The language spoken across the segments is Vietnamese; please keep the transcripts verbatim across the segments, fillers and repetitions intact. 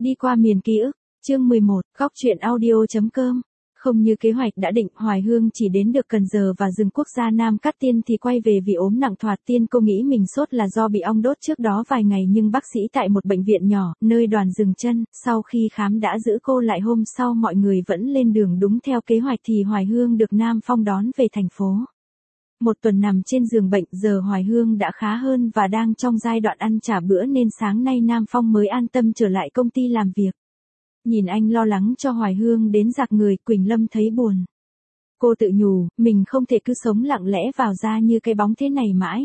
Đi qua miền ký ức, chương mười một, góc truyện audio.com. Không như kế hoạch đã định, Hoài Hương chỉ đến được Cần Giờ và rừng quốc gia Nam Cát Tiên thì quay về vì ốm nặng. Thoạt tiên cô nghĩ mình sốt là do bị ong đốt trước đó vài ngày, nhưng bác sĩ tại một bệnh viện nhỏ, nơi đoàn dừng chân, sau khi khám đã giữ cô lại. Hôm sau mọi người vẫn lên đường đúng theo kế hoạch thì Hoài Hương được Nam Phong đón về thành phố. Một tuần nằm trên giường bệnh, giờ Hoài Hương đã khá hơn và đang trong giai đoạn ăn trả bữa nên sáng nay Nam Phong mới an tâm trở lại công ty làm việc. Nhìn anh lo lắng cho Hoài Hương đến rạc người, Quỳnh Lâm thấy buồn. Cô tự nhủ, mình không thể cứ sống lặng lẽ vào ra như cái bóng thế này mãi.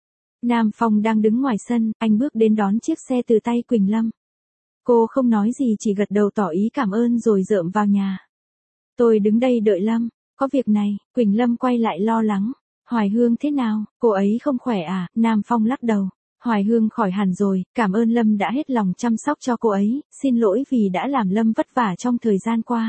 Nam Phong đang đứng ngoài sân, anh bước đến đón chiếc xe từ tay Quỳnh Lâm. Cô không nói gì, chỉ gật đầu tỏ ý cảm ơn rồi dợm vào nhà. Tôi đứng đây đợi Lâm, có việc này. Quỳnh Lâm quay lại lo lắng. Hoài Hương thế nào, cô ấy không khỏe à? Nam Phong lắc đầu. Hoài Hương khỏi hẳn rồi, cảm ơn Lâm đã hết lòng chăm sóc cho cô ấy, xin lỗi vì đã làm Lâm vất vả trong thời gian qua.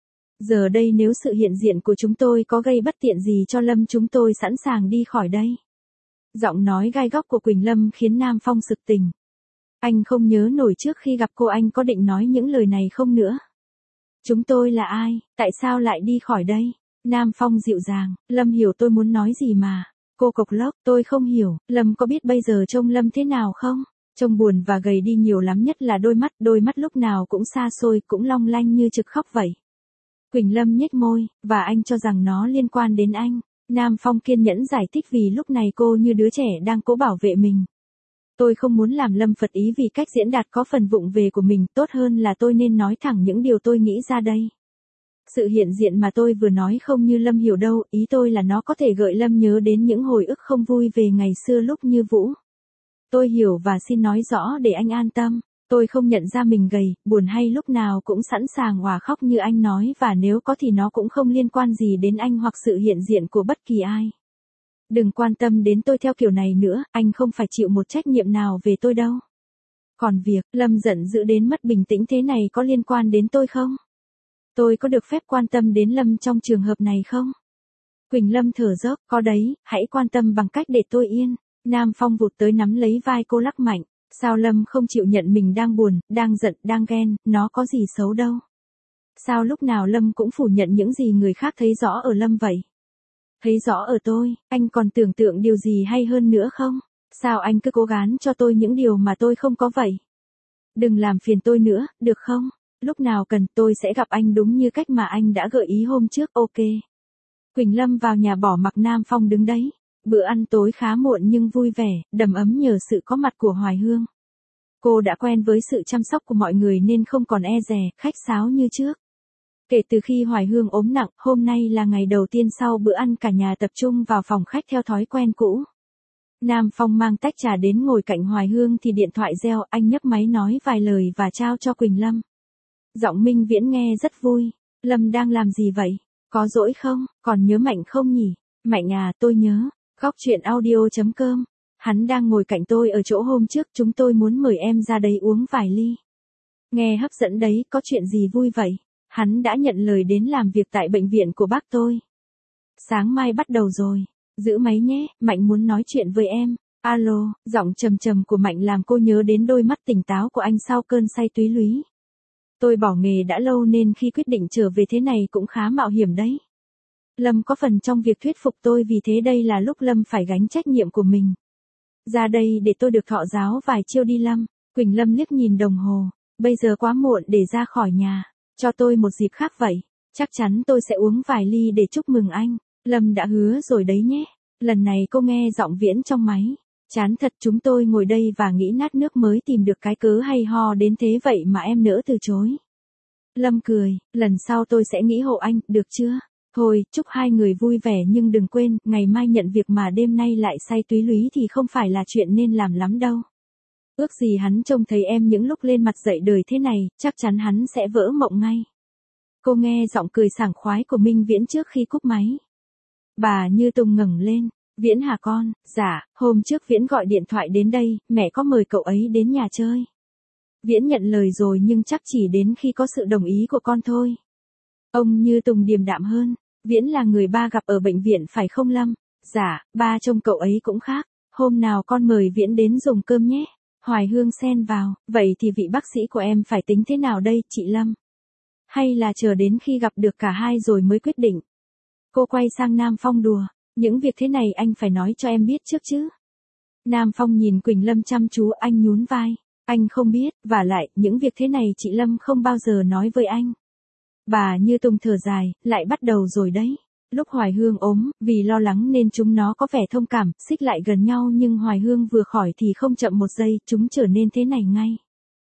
Giờ đây nếu sự hiện diện của chúng tôi có gây bất tiện gì cho Lâm, chúng tôi sẵn sàng đi khỏi đây. Giọng nói gai góc của Quỳnh Lâm khiến Nam Phong sực tỉnh. Anh không nhớ nổi trước khi gặp cô anh có định nói những lời này không nữa. Chúng tôi là ai, tại sao lại đi khỏi đây? Nam Phong dịu dàng, Lâm hiểu tôi muốn nói gì mà. Cô cộc lốc, tôi không hiểu, Lâm có biết bây giờ trông Lâm thế nào không? Trông buồn và gầy đi nhiều lắm, nhất là đôi mắt, đôi mắt lúc nào cũng xa xôi, cũng long lanh như trực khóc vậy. Quỳnh Lâm nhếch môi, và anh cho rằng nó liên quan đến anh. Nam Phong kiên nhẫn giải thích vì lúc này cô như đứa trẻ đang cố bảo vệ mình. Tôi không muốn làm Lâm phật ý vì cách diễn đạt có phần vụng về của mình, tốt hơn là tôi nên nói thẳng những điều tôi nghĩ ra đây. Sự hiện diện mà tôi vừa nói không như Lâm hiểu đâu, ý tôi là nó có thể gợi Lâm nhớ đến những hồi ức không vui về ngày xưa lúc như Vũ. Tôi hiểu và xin nói rõ để anh an tâm, tôi không nhận ra mình gầy, buồn hay lúc nào cũng sẵn sàng òa khóc như anh nói, và nếu có thì nó cũng không liên quan gì đến anh hoặc sự hiện diện của bất kỳ ai. Đừng quan tâm đến tôi theo kiểu này nữa, anh không phải chịu một trách nhiệm nào về tôi đâu. Còn việc Lâm giận dữ đến mất bình tĩnh thế này có liên quan đến tôi không? Tôi có được phép quan tâm đến Lâm trong trường hợp này không? Quỳnh Lâm thở dốc, có đấy, hãy quan tâm bằng cách để tôi yên. Nam Phong vụt tới nắm lấy vai cô lắc mạnh. Sao Lâm không chịu nhận mình đang buồn, đang giận, đang ghen, nó có gì xấu đâu. Sao lúc nào Lâm cũng phủ nhận những gì người khác thấy rõ ở Lâm vậy? Thấy rõ ở tôi, anh còn tưởng tượng điều gì hay hơn nữa không? Sao anh cứ cố gắng cho tôi những điều mà tôi không có vậy? Đừng làm phiền tôi nữa, được không? Lúc nào cần tôi sẽ gặp anh đúng như cách mà anh đã gợi ý hôm trước, ok. Quỳnh Lâm vào nhà bỏ mặc Nam Phong đứng đấy. Bữa ăn tối khá muộn nhưng vui vẻ, đầm ấm nhờ sự có mặt của Hoài Hương. Cô đã quen với sự chăm sóc của mọi người nên không còn e dè, khách sáo như trước. Kể từ khi Hoài Hương ốm nặng, hôm nay là ngày đầu tiên sau bữa ăn cả nhà tập trung vào phòng khách theo thói quen cũ. Nam Phong mang tách trà đến ngồi cạnh Hoài Hương thì điện thoại reo, anh nhấc máy nói vài lời và trao cho Quỳnh Lâm. Giọng Minh Viễn nghe rất vui. Lâm đang làm gì vậy? Có rỗi không? Còn nhớ Mạnh không nhỉ? Mạnh à, tôi nhớ. Góc truyện audio.com. Hắn đang ngồi cạnh tôi ở chỗ hôm trước, chúng tôi muốn mời em ra đây uống vài ly. Nghe hấp dẫn đấy, có chuyện gì vui vậy? Hắn đã nhận lời đến làm việc tại bệnh viện của bác tôi. Sáng mai bắt đầu rồi. Giữ máy nhé, Mạnh muốn nói chuyện với em. Alo, giọng trầm trầm của Mạnh làm cô nhớ đến đôi mắt tỉnh táo của anh sau cơn say túy lúy. Tôi bỏ nghề đã lâu nên khi quyết định trở về thế này cũng khá mạo hiểm đấy. Lâm có phần trong việc thuyết phục tôi, vì thế đây là lúc Lâm phải gánh trách nhiệm của mình. Ra đây để tôi được thọ giáo vài chiêu đi Lâm. Quỳnh Lâm liếc nhìn đồng hồ. Bây giờ quá muộn để ra khỏi nhà. Cho tôi một dịp khác vậy. Chắc chắn tôi sẽ uống vài ly để chúc mừng anh. Lâm đã hứa rồi đấy nhé. Lần này cô nghe giọng Viễn trong máy. Chán thật, chúng tôi ngồi đây và nghĩ nát nước mới tìm được cái cớ hay ho đến thế vậy mà em nỡ từ chối. Lâm cười, lần sau tôi sẽ nghĩ hộ anh, được chưa? Thôi, chúc hai người vui vẻ nhưng đừng quên, ngày mai nhận việc mà đêm nay lại say túy lúy thì không phải là chuyện nên làm lắm đâu. Ước gì hắn trông thấy em những lúc lên mặt dậy đời thế này, chắc chắn hắn sẽ vỡ mộng ngay. Cô nghe giọng cười sảng khoái của Minh Viễn trước khi cúp máy. Bà Như Tùng ngẩng lên. Viễn hả con? Dạ, hôm trước Viễn gọi điện thoại đến đây, mẹ có mời cậu ấy đến nhà chơi. Viễn nhận lời rồi nhưng chắc chỉ đến khi có sự đồng ý của con thôi. Ông Như Tùng điềm đạm hơn. Viễn là người ba gặp ở bệnh viện phải không Lâm? Dạ, ba trông cậu ấy cũng khác. Hôm nào con mời Viễn đến dùng cơm nhé. Hoài Hương xen vào, vậy thì vị bác sĩ của em phải tính thế nào đây, chị Lâm? Hay là chờ đến khi gặp được cả hai rồi mới quyết định? Cô quay sang Nam Phong đùa, những việc thế này anh phải nói cho em biết trước chứ. Nam Phong nhìn Quỳnh Lâm chăm chú, anh nhún vai. Anh không biết, vả lại, những việc thế này chị Lâm không bao giờ nói với anh. Bà Như Tùng thở dài, lại bắt đầu rồi đấy. Lúc Hoài Hương ốm, vì lo lắng nên chúng nó có vẻ thông cảm, xích lại gần nhau nhưng Hoài Hương vừa khỏi thì không chậm một giây, chúng trở nên thế này ngay.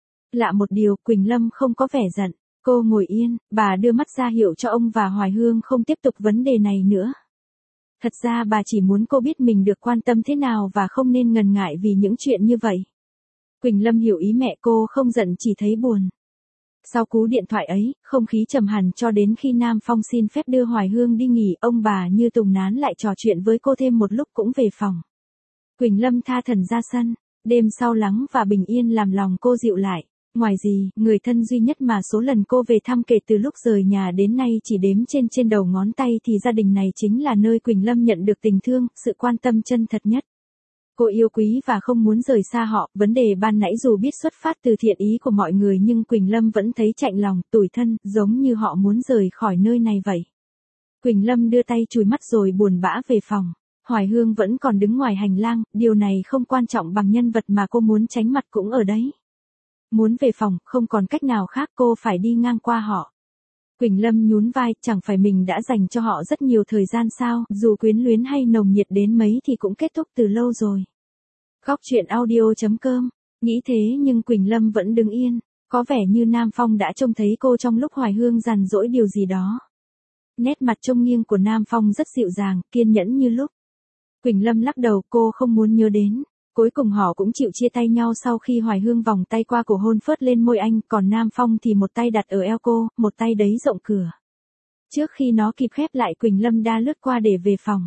Lạ một điều, Quỳnh Lâm không có vẻ giận. Cô ngồi yên, bà đưa mắt ra hiệu cho ông và Hoài Hương không tiếp tục vấn đề này nữa. Thật ra bà chỉ muốn cô biết mình được quan tâm thế nào và không nên ngần ngại vì những chuyện như vậy. Quỳnh Lâm hiểu ý mẹ cô, không giận chỉ thấy buồn. Sau cú điện thoại ấy, không khí trầm hẳn cho đến khi Nam Phong xin phép đưa Hoài Hương đi nghỉ, ông bà Như Tùng nán lại trò chuyện với cô thêm một lúc cũng về phòng. Quỳnh Lâm tha thẩn ra sân, đêm sau lắng và bình yên làm lòng cô dịu lại. Ngoài gì, người thân duy nhất mà số lần cô về thăm kể từ lúc rời nhà đến nay chỉ đếm trên trên đầu ngón tay thì gia đình này chính là nơi Quỳnh Lâm nhận được tình thương, sự quan tâm chân thật nhất. Cô yêu quý và không muốn rời xa họ, vấn đề ban nãy dù biết xuất phát từ thiện ý của mọi người nhưng Quỳnh Lâm vẫn thấy chạnh lòng, tủi thân, giống như họ muốn rời khỏi nơi này vậy. Quỳnh Lâm đưa tay chùi mắt rồi buồn bã về phòng. Hoài Hương vẫn còn đứng ngoài hành lang, điều này không quan trọng bằng nhân vật mà cô muốn tránh mặt cũng ở đấy. Muốn về phòng, không còn cách nào khác, cô phải đi ngang qua họ. Quỳnh Lâm nhún vai, chẳng phải mình đã dành cho họ rất nhiều thời gian sao, dù quyến luyến hay nồng nhiệt đến mấy thì cũng kết thúc từ lâu rồi. Góc truyện audio chấm com, nghĩ thế nhưng Quỳnh Lâm vẫn đứng yên, có vẻ như Nam Phong đã trông thấy cô trong lúc Hoài Hương dằn dỗi điều gì đó. Nét mặt trông nghiêng của Nam Phong rất dịu dàng, kiên nhẫn như lúc. Quỳnh Lâm lắc đầu, cô không muốn nhớ đến. Cuối cùng họ cũng chịu chia tay nhau sau khi Hoài Hương vòng tay qua cổ hôn phớt lên môi anh, còn Nam Phong thì một tay đặt ở eo cô, một tay đấy rộng cửa. Trước khi nó kịp khép lại, Quỳnh Lâm đã lướt qua để về phòng.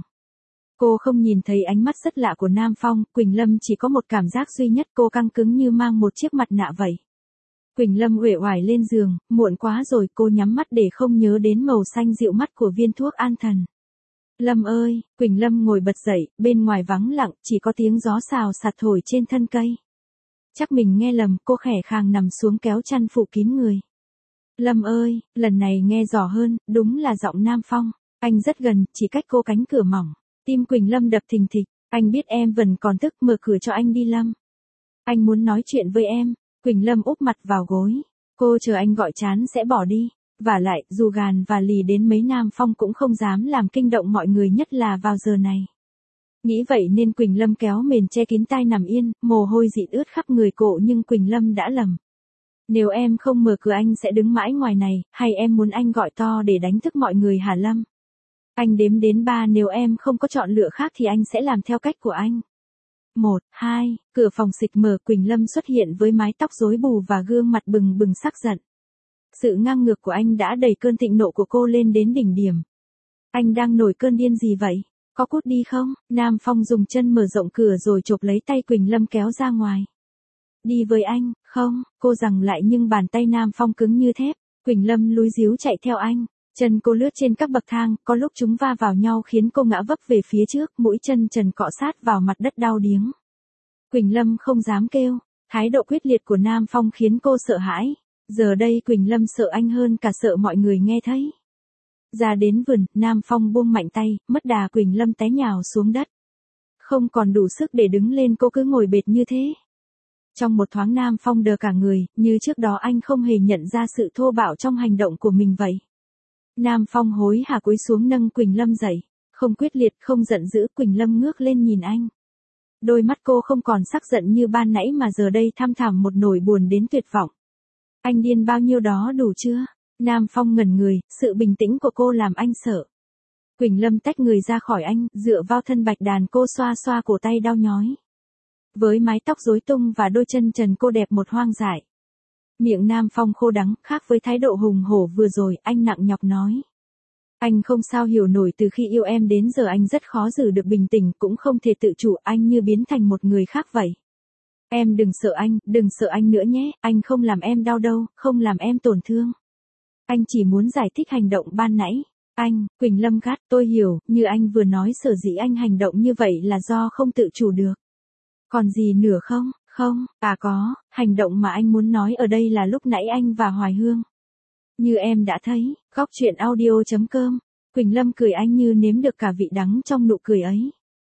Cô không nhìn thấy ánh mắt rất lạ của Nam Phong, Quỳnh Lâm chỉ có một cảm giác duy nhất, cô căng cứng như mang một chiếc mặt nạ vậy. Quỳnh Lâm uể oải lên giường, muộn quá rồi, cô nhắm mắt để không nhớ đến màu xanh dịu mắt của viên thuốc an thần. Lâm ơi, Quỳnh Lâm ngồi bật dậy, bên ngoài vắng lặng, chỉ có tiếng gió xào xạc thổi trên thân cây. Chắc mình nghe lầm, cô khẽ khàng nằm xuống kéo chăn phủ kín người. Lâm ơi, lần này nghe rõ hơn, đúng là giọng Nam Phong. Anh rất gần, chỉ cách cô cánh cửa mỏng. Tim Quỳnh Lâm đập thình thịch, anh biết em vẫn còn tức, mở cửa cho anh đi Lâm. Anh muốn nói chuyện với em. Quỳnh Lâm úp mặt vào gối. Cô chờ anh gọi chán sẽ bỏ đi. Vả lại, dù gàn và lì đến mấy Nam Phong cũng không dám làm kinh động mọi người, nhất là vào giờ này. Nghĩ vậy nên Quỳnh Lâm kéo mền che kín tai nằm yên, mồ hôi dịn ướt khắp người cô, nhưng Quỳnh Lâm đã lầm. Nếu em không mở cửa anh sẽ đứng mãi ngoài này, hay em muốn anh gọi to để đánh thức mọi người hả Lâm? Anh đếm đến ba, nếu em không có chọn lựa khác thì anh sẽ làm theo cách của anh. Một, hai, cửa phòng xịch mở, Quỳnh Lâm xuất hiện với mái tóc rối bù và gương mặt bừng bừng sắc giận. Sự ngang ngược của anh đã đẩy cơn thịnh nộ của cô lên đến đỉnh điểm. Anh đang nổi cơn điên gì vậy? Có cút đi không? Nam Phong dùng chân mở rộng cửa rồi chộp lấy tay Quỳnh Lâm kéo ra ngoài. Đi với anh, không, cô giằng lại nhưng bàn tay Nam Phong cứng như thép. Quỳnh Lâm lúi díu chạy theo anh. Chân cô lướt trên các bậc thang, có lúc chúng va vào nhau khiến cô ngã vấp về phía trước, mũi chân trần cọ sát vào mặt đất đau điếng. Quỳnh Lâm không dám kêu, thái độ quyết liệt của Nam Phong khiến cô sợ hãi. Giờ đây Quỳnh Lâm sợ anh hơn cả sợ mọi người nghe thấy. Ra đến vườn, Nam Phong buông mạnh tay, mất đà, Quỳnh Lâm té nhào xuống đất. Không còn đủ sức để đứng lên, cô cứ ngồi bệt như thế. Trong một thoáng Nam Phong đờ cả người, như trước đó anh không hề nhận ra sự thô bạo trong hành động của mình vậy. Nam Phong hối hả cúi xuống nâng Quỳnh Lâm dậy. Không quyết liệt, không giận dữ, Quỳnh Lâm ngước lên nhìn anh. Đôi mắt cô không còn sắc giận như ban nãy mà giờ đây thăm thẳm một nỗi buồn đến tuyệt vọng. Anh điên bao nhiêu đó đủ chưa? Nam Phong ngẩn người, sự bình tĩnh của cô làm anh sợ. Quỳnh Lâm tách người ra khỏi anh, dựa vào thân bạch đàn, cô xoa xoa cổ tay đau nhói. Với mái tóc rối tung và đôi chân trần cô đẹp một hoang dại. Miệng Nam Phong khô đắng, khác với thái độ hùng hổ vừa rồi, anh nặng nhọc nói. Anh không sao hiểu nổi, từ khi yêu em đến giờ anh rất khó giữ được bình tĩnh, cũng không thể tự chủ, anh như biến thành một người khác vậy. Em đừng sợ anh, đừng sợ anh nữa nhé, anh không làm em đau đâu, không làm em tổn thương. Anh chỉ muốn giải thích hành động ban nãy. Anh, Quỳnh Lâm gắt, tôi hiểu, như anh vừa nói sở dĩ anh hành động như vậy là do không tự chủ được. Còn gì nữa không? Không, à có, hành động mà anh muốn nói ở đây là lúc nãy anh và Hoài Hương. Như em đã thấy, góc truyện audio.com, Quỳnh Lâm cười anh như nếm được cả vị đắng trong nụ cười ấy.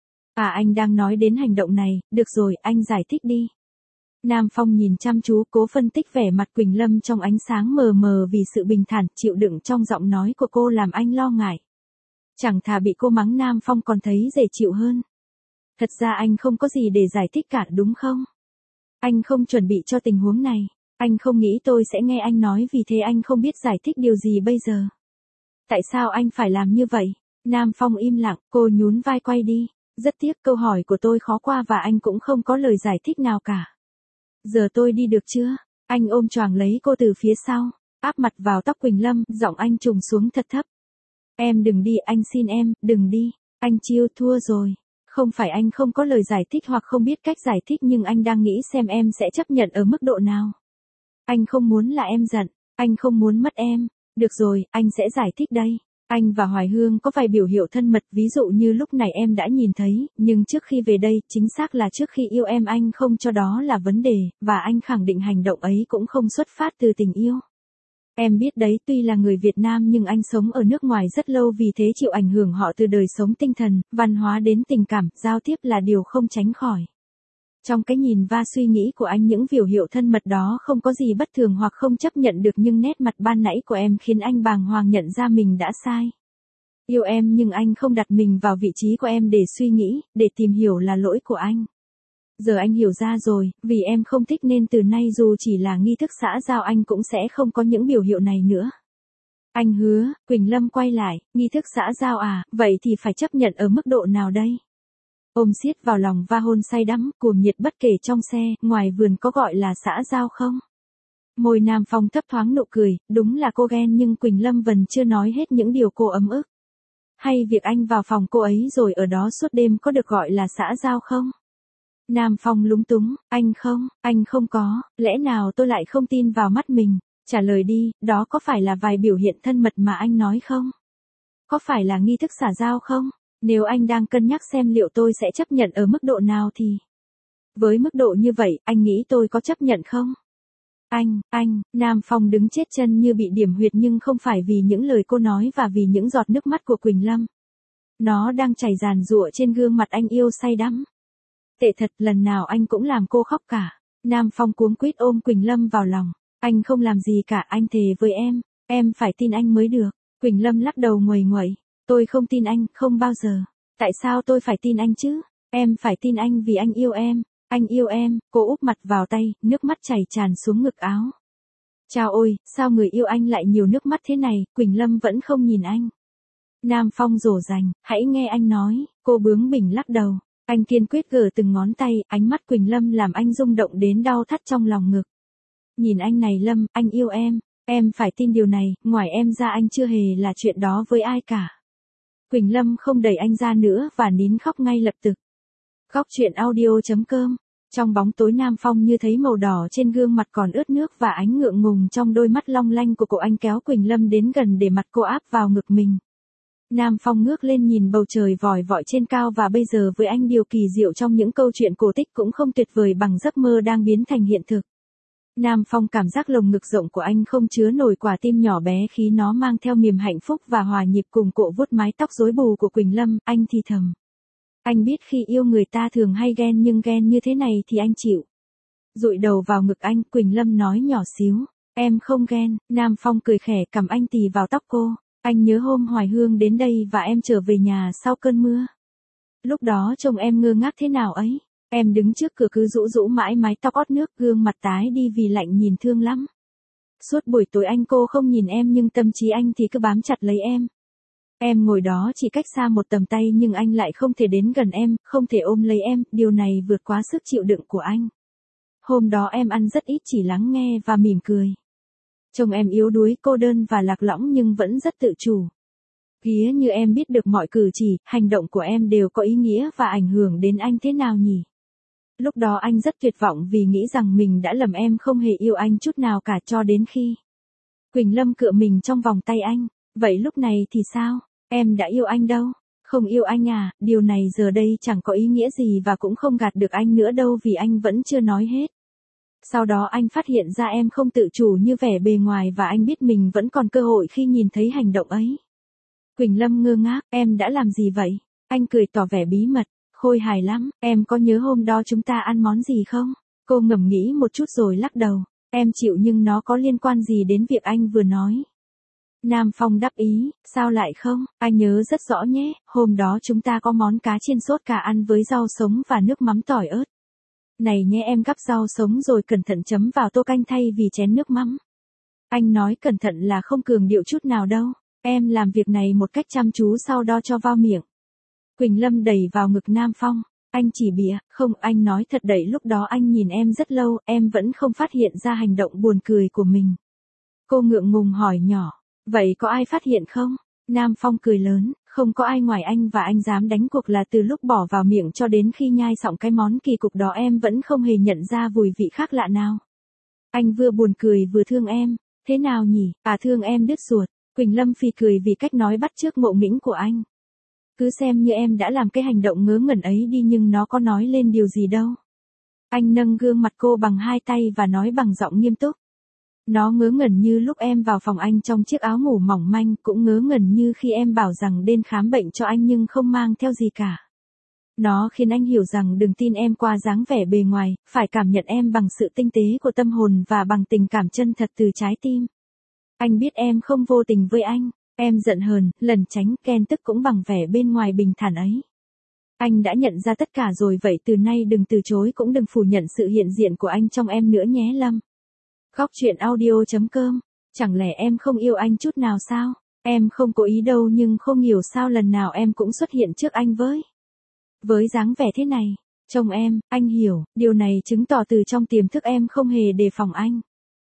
À anh đang nói đến hành động này, được rồi, anh giải thích đi. Nam Phong nhìn chăm chú cố phân tích vẻ mặt Quỳnh Lâm trong ánh sáng mờ mờ vì sự bình thản, chịu đựng trong giọng nói của cô làm anh lo ngại. Chẳng thà bị cô mắng Nam Phong còn thấy dễ chịu hơn. Thật ra anh không có gì để giải thích cả đúng không? Anh không chuẩn bị cho tình huống này. Anh không nghĩ tôi sẽ nghe anh nói vì thế anh không biết giải thích điều gì bây giờ. Tại sao anh phải làm như vậy? Nam Phong im lặng, cô nhún vai quay đi. Rất tiếc câu hỏi của tôi khó qua và anh cũng không có lời giải thích nào cả. Giờ tôi đi được chưa? Anh ôm choàng lấy cô từ phía sau, áp mặt vào tóc Quỳnh Lâm, giọng anh trùng xuống thật thấp. Em đừng đi, anh xin em, đừng đi. Anh chiêu thua rồi. Không phải anh không có lời giải thích hoặc không biết cách giải thích nhưng anh đang nghĩ xem em sẽ chấp nhận ở mức độ nào. Anh không muốn là em giận, anh không muốn mất em. Được rồi, anh sẽ giải thích đây. Anh và Hoài Hương có vài biểu hiện thân mật, ví dụ như lúc này em đã nhìn thấy, nhưng trước khi về đây, chính xác là trước khi yêu em anh không cho đó là vấn đề, và anh khẳng định hành động ấy cũng không xuất phát từ tình yêu. Em biết đấy, tuy là người Việt Nam nhưng anh sống ở nước ngoài rất lâu vì thế chịu ảnh hưởng họ từ đời sống tinh thần, văn hóa đến tình cảm, giao tiếp là điều không tránh khỏi. Trong cái nhìn và suy nghĩ của anh những biểu hiện thân mật đó không có gì bất thường hoặc không chấp nhận được nhưng nét mặt ban nãy của em khiến anh bàng hoàng nhận ra mình đã sai. Yêu em nhưng anh không đặt mình vào vị trí của em để suy nghĩ, để tìm hiểu là lỗi của anh. Giờ anh hiểu ra rồi, vì em không thích nên từ nay dù chỉ là nghi thức xã giao anh cũng sẽ không có những biểu hiện này nữa. Anh hứa. Quỳnh Lâm quay lại, nghi thức xã giao à, vậy thì phải chấp nhận ở mức độ nào đây? Ôm siết vào lòng và hôn say đắm, cuồng nhiệt bất kể trong xe, ngoài vườn có gọi là xã giao không? Môi Nam Phong thấp thoáng nụ cười, đúng là cô ghen nhưng Quỳnh Lâm vẫn chưa nói hết những điều cô ấm ức. Hay việc anh vào phòng cô ấy rồi ở đó suốt đêm có được gọi là xã giao không? Nam Phong lúng túng, anh không, anh không có, lẽ nào tôi lại không tin vào mắt mình? Trả lời đi, đó có phải là vài biểu hiện thân mật mà anh nói không? Có phải là nghi thức xã giao không? Nếu anh đang cân nhắc xem liệu tôi sẽ chấp nhận ở mức độ nào thì... Với mức độ như vậy, anh nghĩ tôi có chấp nhận không? Anh, anh, Nam Phong đứng chết chân như bị điểm huyệt nhưng không phải vì những lời cô nói và vì những giọt nước mắt của Quỳnh Lâm. Nó đang chảy ràn rụa trên gương mặt anh yêu say đắm. Tệ thật, lần nào anh cũng làm cô khóc cả. Nam Phong cuống quýt ôm Quỳnh Lâm vào lòng. Anh không làm gì cả, anh thề với em, em phải tin anh mới được. Quỳnh Lâm lắc đầu nguầy nguậy. Tôi không tin anh, không bao giờ. Tại sao tôi phải tin anh chứ? Em phải tin anh vì anh yêu em. Anh yêu em. Cô úp mặt vào tay, nước mắt chảy tràn xuống ngực áo. Chao ôi, sao người yêu anh lại nhiều nước mắt thế này? Quỳnh Lâm vẫn không nhìn anh. Nam Phong dỗ dành, hãy nghe anh nói. Cô bướng bỉnh lắc đầu. Anh kiên quyết gỡ từng ngón tay, ánh mắt Quỳnh Lâm làm anh rung động đến đau thắt trong lòng ngực. Nhìn anh này Lâm, anh yêu em. Em phải tin điều này, ngoài em ra anh chưa hề là chuyện đó với ai cả. Quỳnh Lâm không đẩy anh ra nữa và nín khóc ngay lập tức. Góc truyện audio.com. Trong bóng tối Nam Phong như thấy màu đỏ trên gương mặt còn ướt nước và ánh ngượng ngùng trong đôi mắt long lanh của cô. Anh kéo Quỳnh Lâm đến gần để mặt cô áp vào ngực mình. Nam Phong ngước lên nhìn bầu trời vòi vọi trên cao và bây giờ với anh điều kỳ diệu trong những câu chuyện cổ tích cũng không tuyệt vời bằng giấc mơ đang biến thành hiện thực. Nam Phong cảm giác lồng ngực rộng của anh không chứa nổi quả tim nhỏ bé khi nó mang theo niềm hạnh phúc và hòa nhịp cùng cộ vuốt mái tóc rối bù của Quỳnh Lâm, anh thì thầm. Anh biết khi yêu người ta thường hay ghen nhưng ghen như thế này thì anh chịu. Dụi đầu vào ngực anh, Quỳnh Lâm nói nhỏ xíu. Em không ghen. Nam Phong cười khẽ cầm anh tì vào tóc cô. Anh nhớ hôm Hoài Hương đến đây và em trở về nhà sau cơn mưa. Lúc đó trông em ngơ ngác thế nào ấy. Em đứng trước cửa cứ rũ rũ mãi mái tóc ót nước, gương mặt tái đi vì lạnh nhìn thương lắm. Suốt buổi tối anh cô không nhìn em nhưng tâm trí anh thì cứ bám chặt lấy em. Em ngồi đó chỉ cách xa một tầm tay nhưng anh lại không thể đến gần em, không thể ôm lấy em, điều này vượt quá sức chịu đựng của anh. Hôm đó em ăn rất ít, chỉ lắng nghe và mỉm cười. Trông em yếu đuối, cô đơn và lạc lõng nhưng vẫn rất tự chủ. Ghía như em biết được mọi cử chỉ, hành động của em đều có ý nghĩa và ảnh hưởng đến anh thế nào nhỉ? Lúc đó anh rất tuyệt vọng vì nghĩ rằng mình đã lầm, em không hề yêu anh chút nào cả cho đến khi Quỳnh Lâm cựa mình trong vòng tay anh. Vậy lúc này thì sao? Em đã yêu anh đâu? Không yêu anh à, điều này giờ đây chẳng có ý nghĩa gì và cũng không gạt được anh nữa đâu vì anh vẫn chưa nói hết. Sau đó anh phát hiện ra em không tự chủ như vẻ bề ngoài và anh biết mình vẫn còn cơ hội khi nhìn thấy hành động ấy. Quỳnh Lâm ngơ ngác, em đã làm gì vậy? Anh cười tỏ vẻ bí mật, khôi hài lắm, em có nhớ hôm đó chúng ta ăn món gì không? Cô ngẫm nghĩ một chút rồi lắc đầu, em chịu nhưng nó có liên quan gì đến việc anh vừa nói? Nam Phong đáp ý, sao lại không, anh nhớ rất rõ nhé, hôm đó chúng ta có món cá chiên sốt cà ăn với rau sống và nước mắm tỏi ớt. Này nhé em gắp rau sống rồi cẩn thận chấm vào tô canh thay vì chén nước mắm. Anh nói cẩn thận là không cường điệu chút nào đâu, em làm việc này một cách chăm chú sau đó cho vào miệng. Quỳnh Lâm đẩy vào ngực Nam Phong, anh chỉ bịa, không anh nói thật đẩy lúc đó anh nhìn em rất lâu, em vẫn không phát hiện ra hành động buồn cười của mình. Cô ngượng ngùng hỏi nhỏ. Vậy có ai phát hiện không? Nam Phong cười lớn, không có ai ngoài anh và anh dám đánh cuộc là từ lúc bỏ vào miệng cho đến khi nhai xong cái món kỳ cục đó em vẫn không hề nhận ra mùi vị khác lạ nào. Anh vừa buồn cười vừa thương em, thế nào nhỉ, à thương em đứt ruột. Quỳnh Lâm phì cười vì cách nói bắt chước ngộ nghĩnh của anh. Cứ xem như em đã làm cái hành động ngớ ngẩn ấy đi nhưng nó có nói lên điều gì đâu. Anh nâng gương mặt cô bằng hai tay và nói bằng giọng nghiêm túc. Nó ngớ ngẩn như lúc em vào phòng anh trong chiếc áo ngủ mỏng manh, cũng ngớ ngẩn như khi em bảo rằng đến khám bệnh cho anh nhưng không mang theo gì cả. Nó khiến anh hiểu rằng đừng tin em qua dáng vẻ bề ngoài, phải cảm nhận em bằng sự tinh tế của tâm hồn và bằng tình cảm chân thật từ trái tim. Anh biết em không vô tình với anh, em giận hờn, lẩn tránh, ghen tức cũng bằng vẻ bên ngoài bình thản ấy. Anh đã nhận ra tất cả rồi vậy từ nay đừng từ chối cũng đừng phủ nhận sự hiện diện của anh trong em nữa nhé Lâm. Góc truyện audio chấm com, chẳng lẽ em không yêu anh chút nào sao? Em không cố ý đâu nhưng không hiểu sao lần nào em cũng xuất hiện trước anh với. Với dáng vẻ thế này, trông em, anh hiểu, điều này chứng tỏ từ trong tiềm thức em không hề đề phòng anh.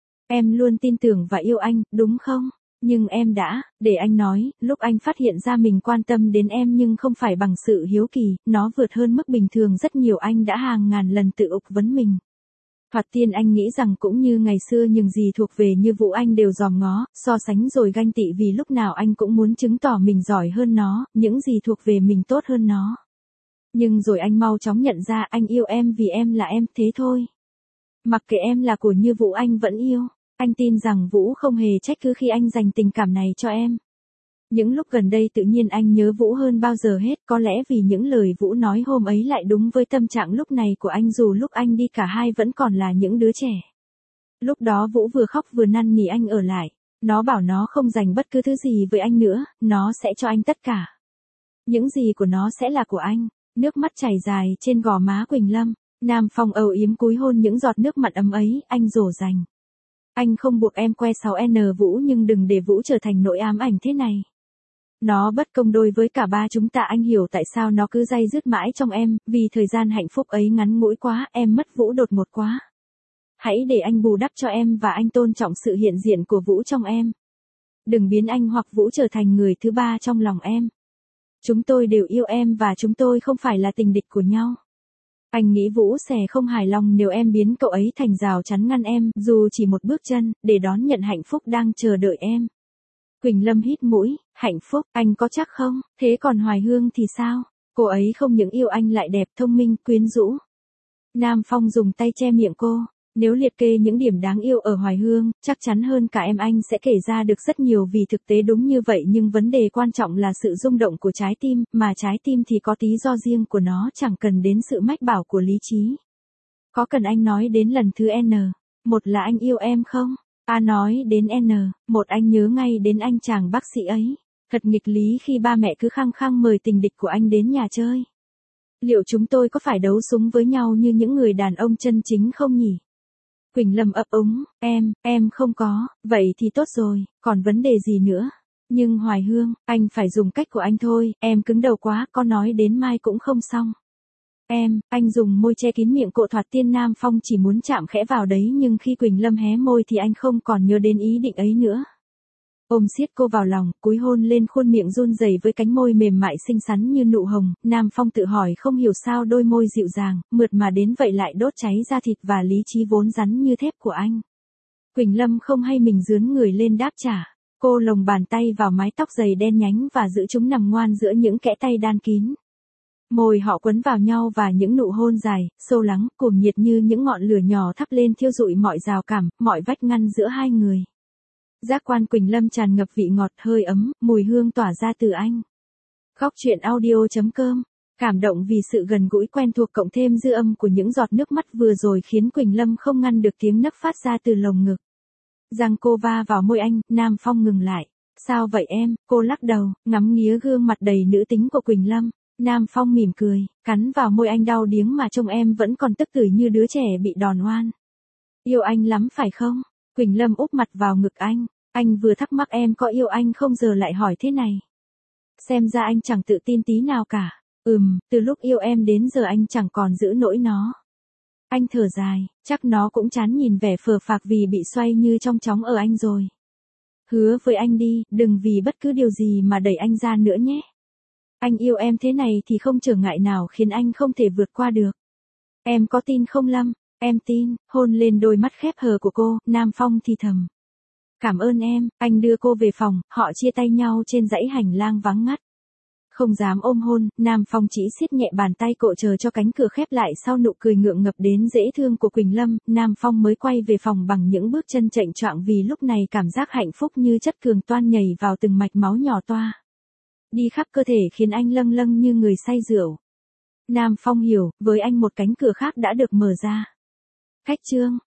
Em luôn tin tưởng và yêu anh, đúng không? Nhưng em đã, để anh nói, lúc anh phát hiện ra mình quan tâm đến em nhưng không phải bằng sự hiếu kỳ, nó vượt hơn mức bình thường rất nhiều anh đã hàng ngàn lần tự ục vấn mình. Thoạt tiên anh nghĩ rằng cũng như ngày xưa những gì thuộc về như Vũ anh đều dòm ngó, so sánh rồi ganh tị vì lúc nào anh cũng muốn chứng tỏ mình giỏi hơn nó, những gì thuộc về mình tốt hơn nó. Nhưng rồi anh mau chóng nhận ra anh yêu em vì em là em, thế thôi. Mặc kệ em là của như Vũ anh vẫn yêu, anh tin rằng Vũ không hề trách cứ khi anh dành tình cảm này cho em. Những lúc gần đây tự nhiên anh nhớ Vũ hơn bao giờ hết, có lẽ vì những lời Vũ nói hôm ấy lại đúng với tâm trạng lúc này của anh dù lúc anh đi cả hai vẫn còn là những đứa trẻ. Lúc đó Vũ vừa khóc vừa năn nỉ anh ở lại, nó bảo nó không dành bất cứ thứ gì với anh nữa, nó sẽ cho anh tất cả. Những gì của nó sẽ là của anh. Nước mắt chảy dài trên gò má Quỳnh Lâm, Nam Phong âu yếm cúi hôn những giọt nước mặn ấm ấy, anh dỗ dành. Anh không buộc em que sáu N Vũ nhưng đừng để Vũ trở thành nỗi ám ảnh thế này. Nó bất công đôi với cả ba chúng ta, anh hiểu tại sao nó cứ day dứt mãi trong em, vì thời gian hạnh phúc ấy ngắn ngủi quá, em mất Vũ đột ngột quá. Hãy để anh bù đắp cho em và anh tôn trọng sự hiện diện của Vũ trong em. Đừng biến anh hoặc Vũ trở thành người thứ ba trong lòng em. Chúng tôi đều yêu em và chúng tôi không phải là tình địch của nhau. Anh nghĩ Vũ sẽ không hài lòng nếu em biến cậu ấy thành rào chắn ngăn em, dù chỉ một bước chân, để đón nhận hạnh phúc đang chờ đợi em. Quỳnh Lâm hít mũi, hạnh phúc, anh có chắc không? Thế còn Hoài Hương thì sao? Cô ấy không những yêu anh lại đẹp, thông minh, quyến rũ. Nam Phong dùng tay che miệng cô. Nếu liệt kê những điểm đáng yêu ở Hoài Hương, chắc chắn hơn cả em anh sẽ kể ra được rất nhiều vì thực tế đúng như vậy nhưng vấn đề quan trọng là sự rung động của trái tim, mà trái tim thì có lý do riêng của nó chẳng cần đến sự mách bảo của lý trí. Có cần anh nói đến lần thứ N, một là anh yêu em không? A nói đến N, một anh nhớ ngay đến anh chàng bác sĩ ấy. Thật nghịch lý khi ba mẹ cứ khăng khăng mời tình địch của anh đến nhà chơi. Liệu chúng tôi có phải đấu súng với nhau như những người đàn ông chân chính không nhỉ? Quỳnh Lâm ấp úng, em, em không có, vậy thì tốt rồi, còn vấn đề gì nữa? Nhưng Hoài Hương, anh phải dùng cách của anh thôi, em cứng đầu quá, có nói đến mai cũng không xong. Em, anh dùng môi che kín miệng cô thoạt tiên. Nam Phong chỉ muốn chạm khẽ vào đấy nhưng khi Quỳnh Lâm hé môi thì anh không còn nhớ đến ý định ấy nữa. Ôm siết cô vào lòng, cúi hôn lên khuôn miệng run rẩy với cánh môi mềm mại xinh xắn như nụ hồng, Nam Phong tự hỏi không hiểu sao đôi môi dịu dàng, mượt mà đến vậy lại đốt cháy da thịt và lý trí vốn rắn như thép của anh. Quỳnh Lâm không hay mình rướn người lên đáp trả. Cô lồng bàn tay vào mái tóc dày đen nhánh và giữ chúng nằm ngoan giữa những kẽ tay đan kín. Môi họ quấn vào nhau và những nụ hôn dài, sâu lắng, cuồng nhiệt như những ngọn lửa nhỏ thắp lên thiêu rụi mọi rào cản, mọi vách ngăn giữa hai người. Giác quan Quỳnh Lâm tràn ngập vị ngọt hơi ấm, mùi hương tỏa ra từ anh. Góc truyện audio chấm com. Cảm động vì sự gần gũi quen thuộc cộng thêm dư âm của những giọt nước mắt vừa rồi khiến Quỳnh Lâm không ngăn được tiếng nấc phát ra từ lồng ngực. Răng cô va vào môi anh, Nam Phong ngừng lại. Sao vậy em? Cô lắc đầu, ngắm nghía gương mặt đầy nữ tính của Quỳnh Lâm. Nam Phong mỉm cười, cắn vào môi anh đau điếng mà trông em vẫn còn tức tưởi như đứa trẻ bị đòn oan. Yêu anh lắm phải không? Quỳnh Lâm úp mặt vào ngực anh. Anh vừa thắc mắc em có yêu anh không giờ lại hỏi thế này. Xem ra anh chẳng tự tin tí nào cả. Ừm, từ lúc yêu em đến giờ anh chẳng còn giữ nỗi nó. Anh thở dài, chắc nó cũng chán nhìn vẻ phờ phạc vì bị xoay như trong chóng ở anh rồi. Hứa với anh đi, đừng vì bất cứ điều gì mà đẩy anh ra nữa nhé. Anh yêu em thế này thì không trở ngại nào khiến anh không thể vượt qua được. Em có tin không Lâm? Em tin. Hôn lên đôi mắt khép hờ của cô, Nam Phong thì thầm. Cảm ơn em. Anh đưa cô về phòng, họ chia tay nhau trên dãy hành lang vắng ngắt. Không dám ôm hôn, Nam Phong chỉ siết nhẹ bàn tay cậu chờ cho cánh cửa khép lại sau nụ cười ngượng ngập đến dễ thương của Quỳnh Lâm. Nam Phong mới quay về phòng bằng những bước chân chệnh choạng vì lúc này cảm giác hạnh phúc như chất cường toan nhảy vào từng mạch máu nhỏ toa. Đi khắp cơ thể khiến anh lâng lâng như người say rượu. Nam Phong hiểu, với anh một cánh cửa khác đã được mở ra. Cách chương